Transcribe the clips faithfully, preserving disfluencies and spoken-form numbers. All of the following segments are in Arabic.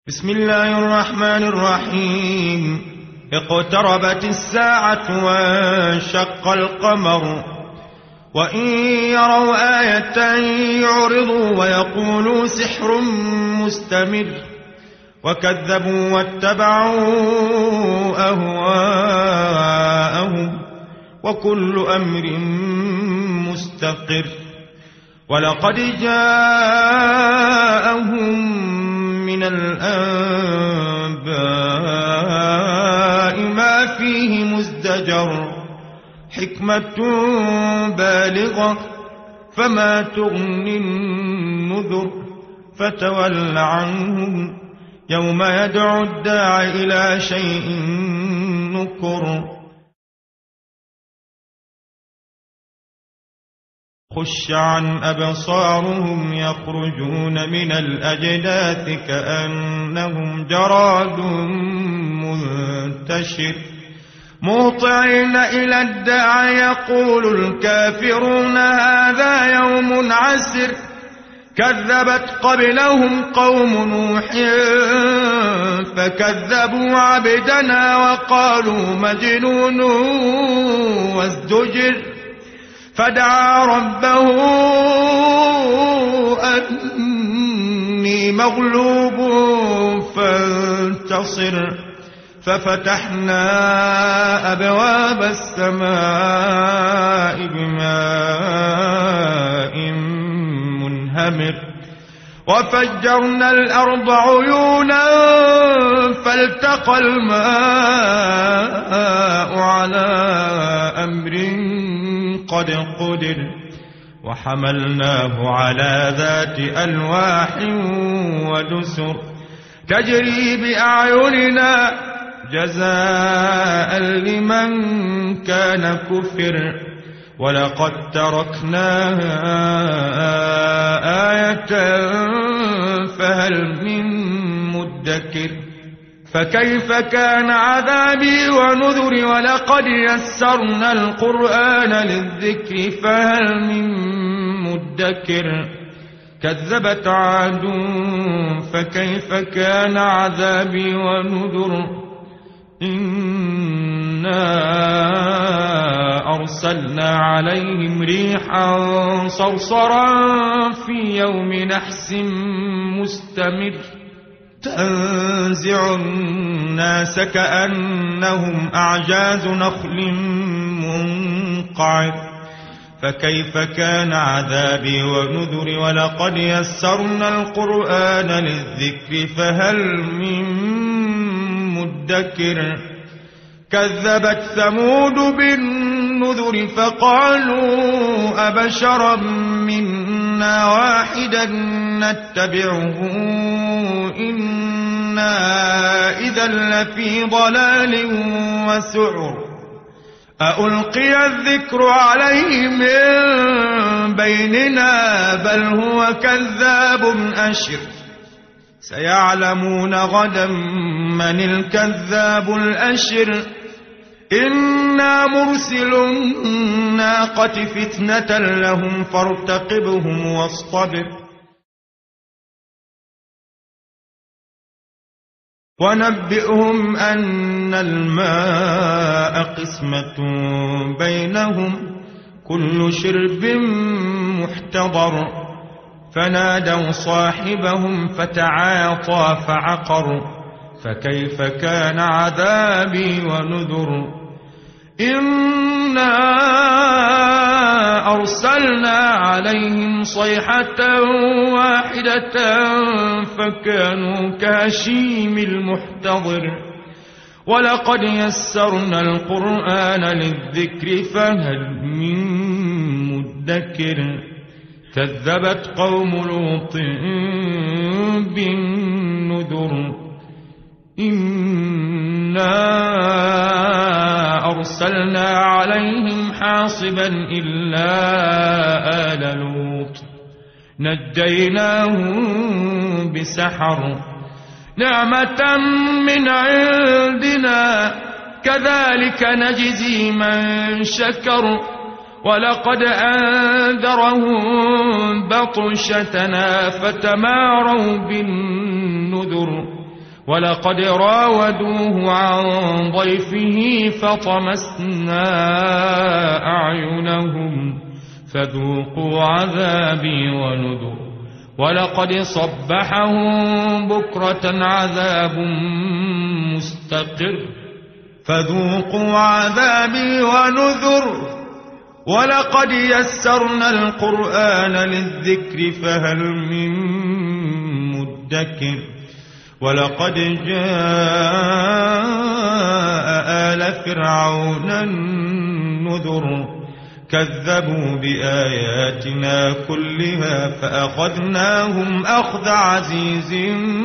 بسم الله الرحمن الرحيم. اقتربت الساعة وانشق القمر وإن يروا آية يعرضوا ويقولوا سحر مستمر وكذبوا واتبعوا أهواءهم وكل أمر مستقر. ولقد جاءهم من الأنباء ما فيه مزدجر حكمة بالغة فما تغني النذر فتول عنهم يوم يدعو الداع إلى شيء نكر. خش عن أبصارهم يخرجون من الأجداث كأنهم جراد منتشر مهطعين إلى الداع يقول الكافرون هذا يوم عسر. كذبت قبلهم قوم نوح فكذبوا عبدنا وقالوا مجنون وازدجر. فدعا ربه أني مغلوب فانتصر. ففتحنا أبواب السماء بماء منهمر وفجرنا الأرض عيونا فالتقى الماء على أمر قد قدر وحملناه على ذات ألواح ودسر تجري بأعيننا جزاء لمن كان كفر. ولقد تركناها آية فهل من مدكر. فكيف كان عذابي ونذر. ولقد يسرنا القرآن للذكر فهل من مدكر. كذبت عاد فكيف كان عذابي ونذر. إنا أرسلنا عليهم ريحا صرصرا في يوم نحس مستمر تنزع الناس كأنهم أعجاز نخل منقعر. فكيف كان عذابي ونذر. ولقد يسرنا القرآن للذكر فهل من مدكر. كذبت ثمود بالنذر فقالوا أبشرا منا واحدا نتبعه إنا إذا لفي ضلال وسعر. أألقي الذكر عليه من بيننا بل هو كذاب أشر. سيعلمون غدا من الكذاب الأشر. إنا مرسل الناقة فتنة لهم فارتقبهم واصطبر. ونبئهم أن الماء قسمة بينهم كل شرب محتضر. فنادوا صاحبهم فتعاطى فعقر. فكيف كان عذابي ونذر. إنا أرسلنا عليهم صيحة واحدة فكانوا كهشيم المحتضر. ولقد يسرنا القرآن للذكر فهل من مدكر. كذبت قوم لوط بالنذر. إنا أرسلنا عليهم حاصبا إلا آل لوط نجيناهم بسحر نعمة من عندنا كذلك نجزي من شكر. ولقد أنذرهم بطشتنا فتماروا بالنذر ولقد راودوه عن ضيفه فطمسنا أعينهم فذوقوا عذابي ونذر ولقد صبحهم بكرة عذاب مستقر فذوقوا عذابي ونذر ولقد يسرنا القرآن للذكر فهل من مدكر ولقد جاء آل فرعون النذر كذبوا بآياتنا كلها فأخذناهم أخذ عزيز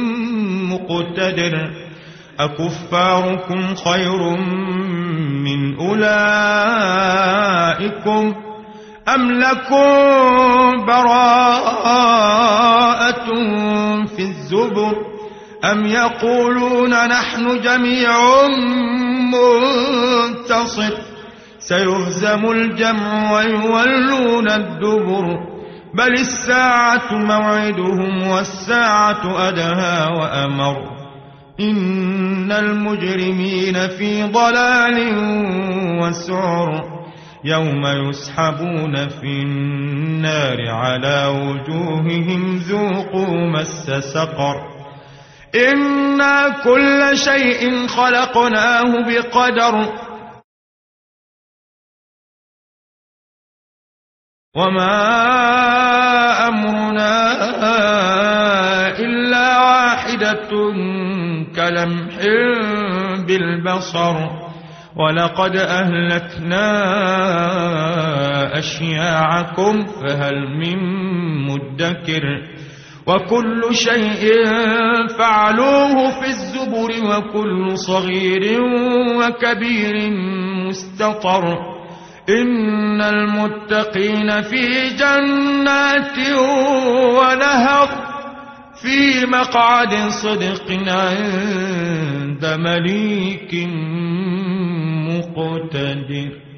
مقتدر أكفاركم خير من أولئكم أم لكم براءة في الزبر أم يقولون نحن جميع منتصر سيهزم الجمع ويولون الدبر بل الساعة موعدهم والساعة أدهى وأمر إن المجرمين في ضلال وسعر يوم يسحبون في النار على وجوههم ذوقوا مس سقر إنا كل شيء خلقناه بقدر وما أمرنا إلا واحدة كلمح بالبصر ولقد أهلكنا أشياعكم فهل من مدكر وكل شيء فعلوه في الزبر وكل صغير وكبير مستطر إن المتقين في جنات ونهر في مقعد صدق عند مليك مقتدر.